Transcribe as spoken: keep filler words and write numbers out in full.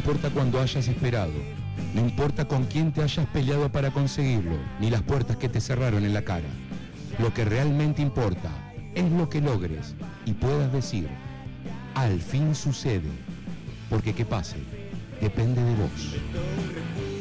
importa cuándo hayas esperado, no importa con quién te hayas peleado para conseguirlo, ni las puertas que te cerraron en la cara. Lo que realmente importa es lo que logres y puedas decir, al fin sucede, porque que pase, depende de vos.